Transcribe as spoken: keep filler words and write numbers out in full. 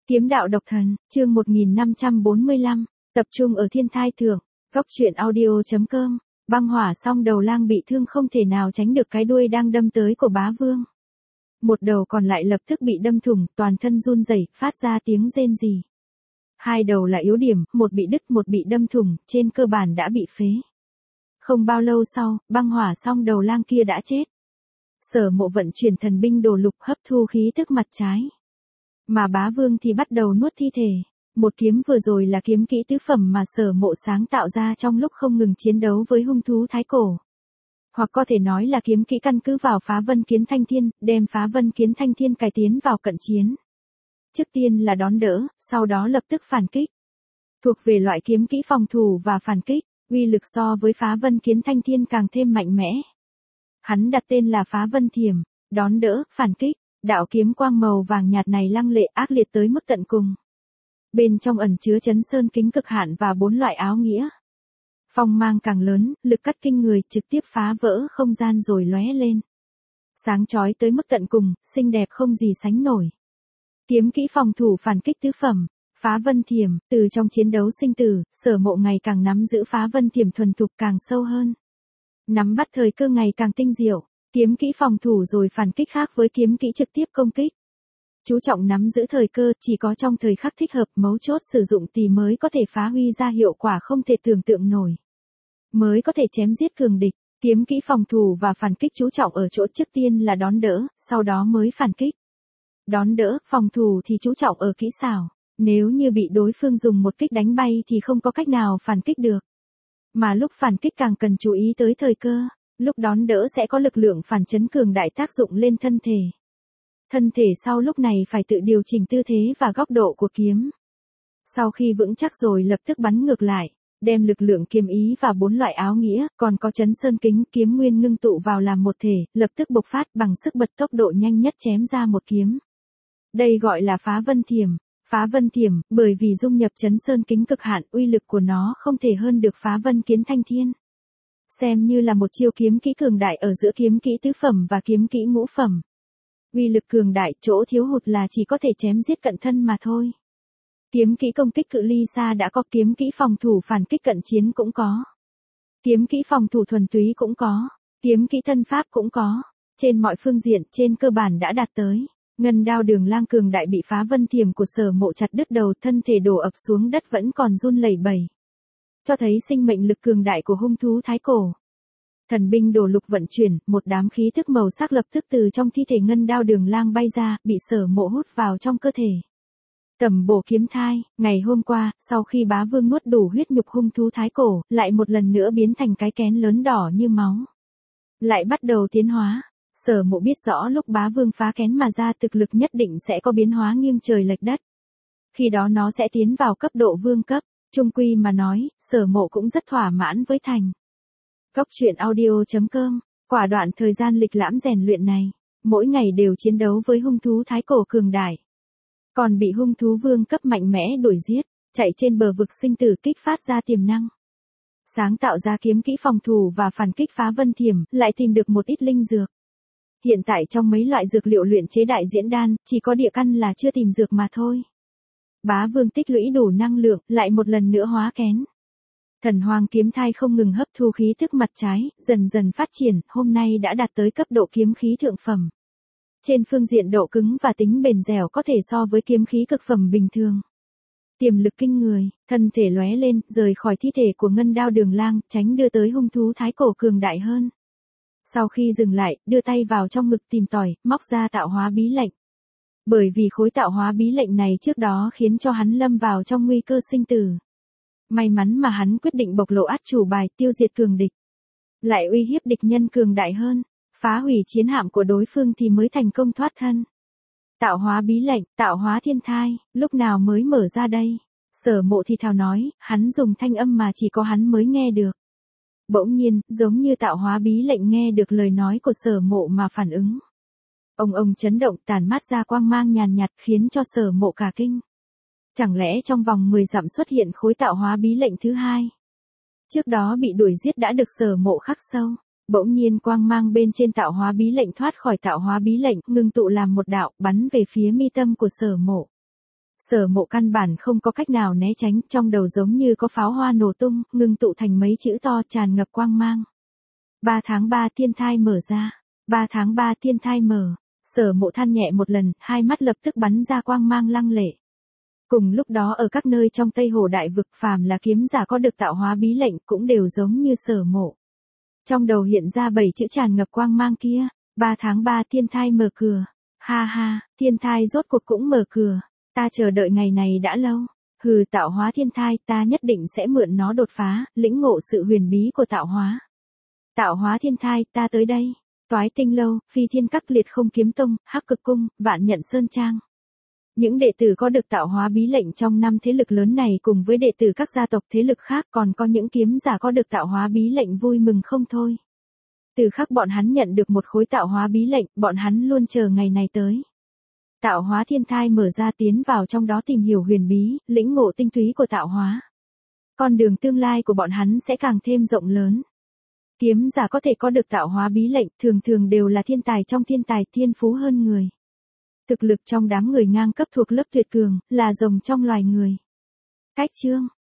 Kiếm đạo độc thần, chương một nghìn năm trăm bốn mươi lăm, tập trung ở thiên thai thượng, góc truyện audio chấm com, băng hỏa song đầu lang bị thương không thể nào tránh được cái đuôi đang đâm tới của bá vương. Một đầu còn lại lập tức bị đâm thủng, toàn thân run rẩy, phát ra tiếng rên rỉ. Hai đầu là yếu điểm, một bị đứt một bị đâm thủng, trên cơ bản đã bị phế. Không bao lâu sau, băng hỏa song đầu lang kia đã chết. Sở Mộ vận chuyển thần binh đồ lục hấp thu khí tức mặt trái. Mà bá vương thì bắt đầu nuốt thi thể. Một kiếm vừa rồi là kiếm kỹ tứ phẩm mà Sở Mộ sáng tạo ra trong lúc không ngừng chiến đấu với hung thú thái cổ. Hoặc có thể nói là kiếm kỹ căn cứ vào phá vân kiến thanh thiên, đem phá vân kiến thanh thiên cải tiến vào cận chiến. Trước tiên là đón đỡ, sau đó lập tức phản kích. Thuộc về loại kiếm kỹ phòng thủ và phản kích, uy lực so với phá vân kiến thanh thiên càng thêm mạnh mẽ. Hắn đặt tên là phá vân thiểm, đón đỡ, phản kích, đạo kiếm quang màu vàng nhạt này lăng lệ ác liệt tới mức tận cùng. Bên trong ẩn chứa chấn sơn kính cực hạn và bốn loại áo nghĩa. Phong mang càng lớn, lực cắt kinh người, trực tiếp phá vỡ không gian rồi lóe lên. Sáng chói tới mức tận cùng, xinh đẹp không gì sánh nổi. Kiếm kỹ phòng thủ phản kích tứ phẩm, phá vân thiểm, từ trong chiến đấu sinh tử, Sở Mộ ngày càng nắm giữ phá vân thiểm thuần thục càng sâu hơn. Nắm bắt thời cơ ngày càng tinh diệu, kiếm kỹ phòng thủ rồi phản kích khác với kiếm kỹ trực tiếp công kích. Chú trọng nắm giữ thời cơ, chỉ có trong thời khắc thích hợp mấu chốt sử dụng thì mới có thể phá huy ra hiệu quả không thể tưởng tượng nổi. Mới có thể chém giết cường địch, kiếm kỹ phòng thủ và phản kích chú trọng ở chỗ trước tiên là đón đỡ, sau đó mới phản kích. Đón đỡ, phòng thủ thì chú trọng ở kỹ xảo, nếu như bị đối phương dùng một kích đánh bay thì không có cách nào phản kích được. Mà lúc phản kích càng cần chú ý tới thời cơ, lúc đón đỡ sẽ có lực lượng phản chấn cường đại tác dụng lên thân thể. Thân thể sau lúc này phải tự điều chỉnh tư thế và góc độ của kiếm. Sau khi vững chắc rồi lập tức bắn ngược lại, đem lực lượng kiếm ý và bốn loại áo nghĩa, còn có chấn sơn kính kiếm nguyên ngưng tụ vào làm một thể, lập tức bộc phát bằng sức bật tốc độ nhanh nhất chém ra một kiếm. Đây gọi là phá vân thiểm. Phá vân thiểm, bởi vì dung nhập chấn sơn kính cực hạn, uy lực của nó không thể hơn được phá vân kiến thanh thiên. Xem như là một chiêu kiếm kỹ cường đại ở giữa kiếm kỹ tứ phẩm và kiếm kỹ ngũ phẩm. Uy lực cường đại, chỗ thiếu hụt là chỉ có thể chém giết cận thân mà thôi. Kiếm kỹ công kích cự ly xa đã có, kiếm kỹ phòng thủ phản kích cận chiến cũng có. Kiếm kỹ phòng thủ thuần túy cũng có, kiếm kỹ thân pháp cũng có. Trên mọi phương diện, trên cơ bản đã đạt tới. Ngân đao đường lang cường đại bị phá vân thiểm của Sở Mộ chặt đứt đầu, thân thể đổ ập xuống đất vẫn còn run lẩy bẩy. Cho thấy sinh mệnh lực cường đại của hung thú thái cổ. Thần binh đồ lục vận chuyển, một đám khí thức màu sắc lập tức từ trong thi thể ngân đao đường lang bay ra, bị Sở Mộ hút vào trong cơ thể. Tầm bổ kiếm thai, ngày hôm qua, sau khi bá vương nuốt đủ huyết nhục hung thú thái cổ, lại một lần nữa biến thành cái kén lớn đỏ như máu. Lại bắt đầu tiến hóa. Sở Mộ biết rõ lúc bá vương phá kén mà ra thực lực nhất định sẽ có biến hóa nghiêng trời lệch đất. Khi đó nó sẽ tiến vào cấp độ vương cấp, chung quy mà nói, Sở Mộ cũng rất thỏa mãn với thành. Góc truyện audio chấm com, quả đoạn thời gian lịch lãm rèn luyện này, mỗi ngày đều chiến đấu với hung thú thái cổ cường đại. Còn bị hung thú vương cấp mạnh mẽ đuổi giết, chạy trên bờ vực sinh tử kích phát ra tiềm năng. Sáng tạo ra kiếm kỹ phòng thủ và phản kích phá vân thiểm, lại tìm được một ít linh dược. Hiện tại trong mấy loại dược liệu luyện chế đại diễn đan, chỉ có địa căn là chưa tìm dược mà thôi. Bá vương tích lũy đủ năng lượng, lại một lần nữa hóa kén. Thần hoàng kiếm thai không ngừng hấp thu khí thức mặt trái, dần dần phát triển, hôm nay đã đạt tới cấp độ kiếm khí thượng phẩm. Trên phương diện độ cứng và tính bền dẻo có thể so với kiếm khí cực phẩm bình thường. Tiềm lực kinh người, thân thể lóe lên, rời khỏi thi thể của ngân đao đường lang, tránh đưa tới hung thú thái cổ cường đại hơn. Sau khi dừng lại, đưa tay vào trong ngực tìm tòi, móc ra tạo hóa bí lệnh. Bởi vì khối tạo hóa bí lệnh này trước đó khiến cho hắn lâm vào trong nguy cơ sinh tử. May mắn mà hắn quyết định bộc lộ át chủ bài, tiêu diệt cường địch. Lại uy hiếp địch nhân cường đại hơn, phá hủy chiến hạm của đối phương thì mới thành công thoát thân. Tạo hóa bí lệnh, tạo hóa thiên thai, lúc nào mới mở ra đây? Sở Mộ thì thào nói, hắn dùng thanh âm mà chỉ có hắn mới nghe được. Bỗng nhiên, giống như tạo hóa bí lệnh nghe được lời nói của Sở Mộ mà phản ứng. Ông ông chấn động, tản mát ra quang mang nhàn nhạt khiến cho Sở Mộ cả kinh. Chẳng lẽ trong vòng mười dặm xuất hiện khối tạo hóa bí lệnh thứ hai? Trước đó bị đuổi giết đã được Sở Mộ khắc sâu. Bỗng nhiên quang mang bên trên tạo hóa bí lệnh thoát khỏi tạo hóa bí lệnh, ngưng tụ làm một đạo, bắn về phía mi tâm của Sở Mộ. Sở Mộ căn bản không có cách nào né tránh, trong đầu giống như có pháo hoa nổ tung, ngưng tụ thành mấy chữ to tràn ngập quang mang. ba tháng ba thiên thai mở ra. ba tháng ba thiên thai mở. Sở Mộ than nhẹ một lần, hai mắt lập tức bắn ra quang mang lăng lệ. Cùng lúc đó ở các nơi trong Tây Hồ Đại Vực, phàm là kiếm giả có được tạo hóa bí lệnh cũng đều giống như Sở Mộ. Trong đầu hiện ra bảy chữ tràn ngập quang mang kia. ba tháng ba thiên thai mở cửa. Ha ha, thiên thai rốt cuộc cũng mở cửa. Ta chờ đợi ngày này đã lâu. Hừ, tạo hóa thiên thai, ta nhất định sẽ mượn nó đột phá, lĩnh ngộ sự huyền bí của tạo hóa. Tạo hóa thiên thai, ta tới đây. Toái Tinh Lâu, Phi Thiên Các, Liệt Không Kiếm Tông, Hắc Cực Cung, Vạn Nhận Sơn Trang. Những đệ tử có được tạo hóa bí lệnh trong năm thế lực lớn này cùng với đệ tử các gia tộc thế lực khác, còn có những kiếm giả có được tạo hóa bí lệnh vui mừng không thôi. Từ khắc bọn hắn nhận được một khối tạo hóa bí lệnh, bọn hắn luôn chờ ngày này tới. Tạo hóa thiên thai mở ra, tiến vào trong đó tìm hiểu huyền bí, lĩnh ngộ tinh túy của tạo hóa. Con đường tương lai của bọn hắn sẽ càng thêm rộng lớn. Kiếm giả có thể có được tạo hóa bí lệnh, thường thường đều là thiên tài trong thiên tài, thiên phú hơn người. Thực lực trong đám người ngang cấp thuộc lớp tuyệt cường, là rồng trong loài người. Cách chương